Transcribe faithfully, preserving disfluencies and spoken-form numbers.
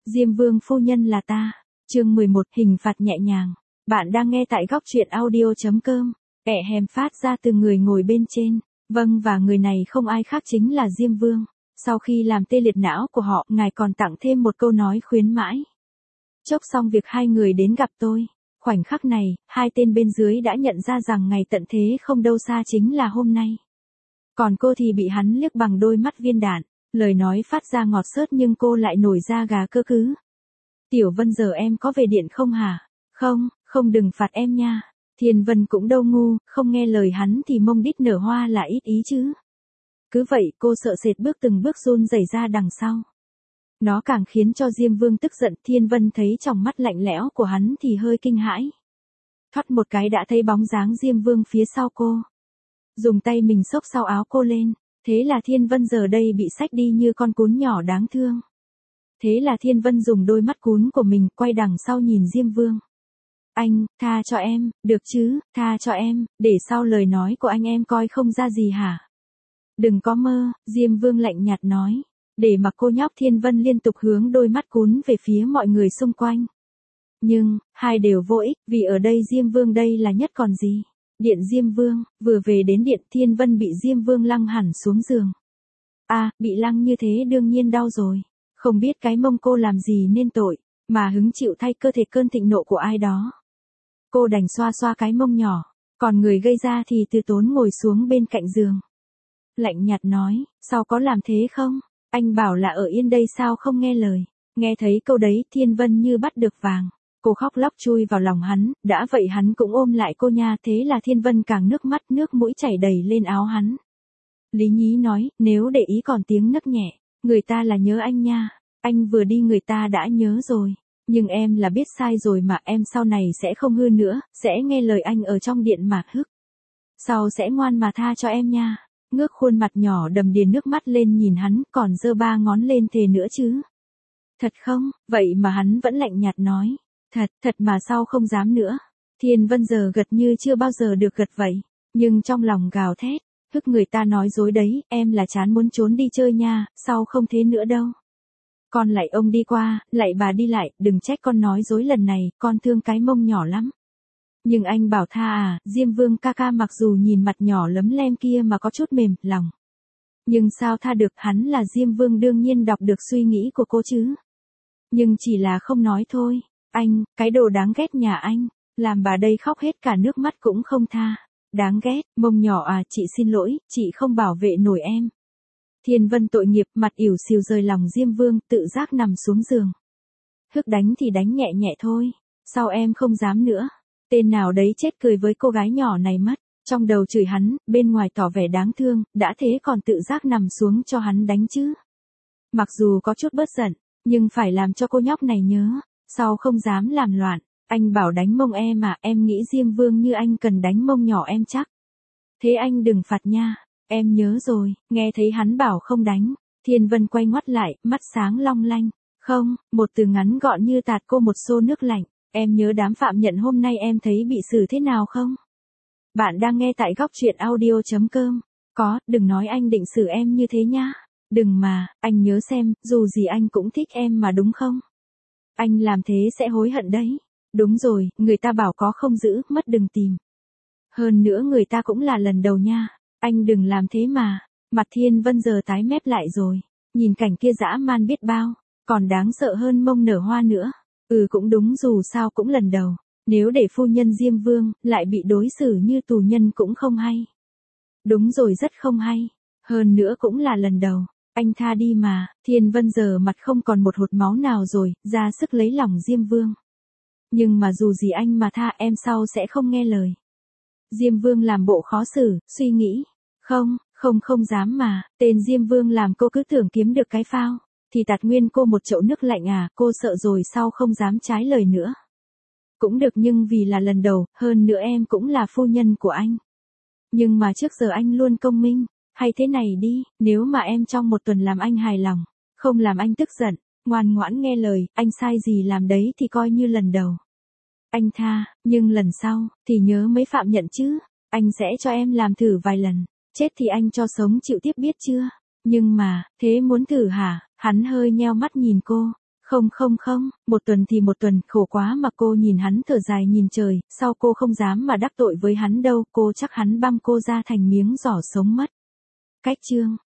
Diêm Vương phu nhân là ta. Chương mười một, hình phạt nhẹ nhàng. Bạn đang nghe tại góc truyện audio chấm com. Ẹ hèm phát ra từ người ngồi bên trên. Vâng, và người này không ai khác chính là Diêm Vương. Sau khi làm tê liệt não của họ, ngài còn tặng thêm một câu nói khuyến mãi. Chốc xong việc hai người đến gặp tôi. Khoảnh khắc này, hai tên bên dưới đã nhận ra rằng ngày tận thế không đâu xa chính là hôm nay. Còn cô thì bị hắn liếc bằng đôi mắt viên đạn. Lời nói phát ra ngọt xớt nhưng cô lại nổi da gà cơ cứ. Tiểu Vân, giờ em có về điện không hả? Không, không, đừng phạt em nha. Thiên Vân cũng đâu ngu, không nghe lời hắn thì mông đít nở hoa là ít ý chứ. Cứ vậy cô sợ sệt bước từng bước run rẩy ra đằng sau. Nó càng khiến cho Diêm Vương tức giận. Thiên Vân thấy trong mắt lạnh lẽo của hắn thì hơi kinh hãi. Thoát một cái đã thấy bóng dáng Diêm Vương phía sau cô. Dùng tay mình xốc sau áo cô lên. Thế là Thiên Vân giờ đây bị xách đi như con cún nhỏ đáng thương. Thế là Thiên Vân dùng đôi mắt cún của mình quay đằng sau nhìn Diêm Vương. Anh, tha cho em, được chứ, tha cho em, để sau lời nói của anh em coi không ra gì hả? Đừng có mơ, Diêm Vương lạnh nhạt nói. Để mặc cô nhóc. Thiên Vân liên tục hướng đôi mắt cún về phía mọi người xung quanh. Nhưng, hai đều vô ích, vì ở đây Diêm Vương đây là nhất còn gì. Điện Diêm Vương, vừa về đến điện Thiên Vân bị Diêm Vương lăng hẳn xuống giường. À, bị lăng như thế đương nhiên đau rồi. Không biết cái mông cô làm gì nên tội, mà hứng chịu thay cơ thể cơn thịnh nộ của ai đó. Cô đành xoa xoa cái mông nhỏ, còn người gây ra thì từ tốn ngồi xuống bên cạnh giường. Lạnh nhạt nói, sao có làm thế không? Anh bảo là ở yên đây sao không nghe lời. Nghe thấy câu đấy Thiên Vân như bắt được vàng. Cô khóc lóc chui vào lòng hắn, đã vậy hắn cũng ôm lại cô nha. Thế là Thiên Vân càng nước mắt nước mũi chảy đầy lên áo hắn. Lý Nhí nói, nếu để ý còn tiếng nấc nhẹ, người ta là nhớ anh nha. Anh vừa đi người ta đã nhớ rồi. Nhưng em là biết sai rồi mà, em sau này sẽ không hư nữa, sẽ nghe lời anh ở trong điện mà hức. Sau sẽ ngoan mà tha cho em nha. Ngước khuôn mặt nhỏ đầm đìa nước mắt lên nhìn hắn, còn giơ ba ngón lên thề nữa chứ. Thật không? Vậy mà hắn vẫn lạnh nhạt nói. Thật, thật mà sao không dám nữa. Thiên Vân giờ gật như chưa bao giờ được gật vậy. Nhưng trong lòng gào thét. Hức, người ta nói dối đấy, em là chán muốn trốn đi chơi nha, sau không thế nữa đâu. Con lại ông đi qua, lại bà đi lại, đừng trách con nói dối lần này, con thương cái mông nhỏ lắm. Nhưng anh bảo tha à, Diêm Vương ca ca mặc dù nhìn mặt nhỏ lấm lem kia mà có chút mềm lòng. Nhưng sao tha được, hắn là Diêm Vương đương nhiên đọc được suy nghĩ của cô chứ. Nhưng chỉ là không nói thôi. Anh, cái đồ đáng ghét nhà anh, làm bà đây khóc hết cả nước mắt cũng không tha. Đáng ghét, mông nhỏ à, chị xin lỗi, chị không bảo vệ nổi em. Thiên Vân tội nghiệp, mặt ỉu xìu rời lòng Diêm Vương, tự giác nằm xuống giường. Hức, đánh thì đánh nhẹ nhẹ thôi, sao em không dám nữa. Tên nào đấy chết cười với cô gái nhỏ này mất, trong đầu chửi hắn, bên ngoài tỏ vẻ đáng thương, đã thế còn tự giác nằm xuống cho hắn đánh chứ. Mặc dù có chút bớt giận, nhưng phải làm cho cô nhóc này nhớ, sau không dám làm loạn. Anh bảo đánh mông em mà, em nghĩ Diêm Vương như anh cần đánh mông nhỏ em chắc. Thế anh đừng phạt nha, em nhớ rồi. Nghe thấy hắn bảo không đánh, Thiên Vân quay ngoắt lại, mắt sáng long lanh. Không, một từ ngắn gọn như tạt cô một xô nước lạnh. Em nhớ đám phạm nhân hôm nay em thấy bị xử thế nào không? Bạn đang nghe tại góc truyện audio chấm com. Có, đừng nói anh định xử em như thế nhá. Đừng mà, anh nhớ xem, dù gì anh cũng thích em mà đúng không? Anh làm thế sẽ hối hận đấy. Đúng rồi, người ta bảo có không giữ, mất đừng tìm. Hơn nữa người ta cũng là lần đầu nha. Anh đừng làm thế mà. Mặt Thiên Vân giờ tái mép lại rồi. Nhìn cảnh kia dã man biết bao. Còn đáng sợ hơn mông nở hoa nữa. Ừ, cũng đúng, dù sao cũng lần đầu. Nếu để phu nhân Diêm Vương lại bị đối xử như tù nhân cũng không hay. Đúng rồi, rất không hay. Hơn nữa cũng là lần đầu. Anh tha đi mà. Thiên Vân giờ mặt không còn một hột máu nào rồi, ra sức lấy lòng Diêm Vương. Nhưng mà dù gì anh mà tha em sau sẽ không nghe lời. Diêm Vương làm bộ khó xử, suy nghĩ. Không, không không dám mà. Tên Diêm Vương làm cô cứ tưởng kiếm được cái phao. Thì tạt nguyên cô một chậu nước lạnh à, cô sợ rồi sau không dám trái lời nữa. Cũng được, nhưng vì là lần đầu, hơn nữa em cũng là phu nhân của anh. Nhưng mà trước giờ anh luôn công minh. Hay thế này đi, nếu mà em trong một tuần làm anh hài lòng, không làm anh tức giận, ngoan ngoãn nghe lời, anh sai gì làm đấy thì coi như lần đầu. Anh tha, nhưng lần sau, thì nhớ mấy phạm nhận chứ. Anh sẽ cho em làm thử vài lần, chết thì anh cho sống chịu tiếp biết chưa. Nhưng mà, thế muốn thử hả? Hắn hơi nheo mắt nhìn cô. Không không không, một tuần thì một tuần, khổ quá mà cô nhìn hắn thở dài nhìn trời, sau cô không dám mà đắc tội với hắn đâu, cô chắc hắn băm cô ra thành miếng giỏ sống mất. Cách chương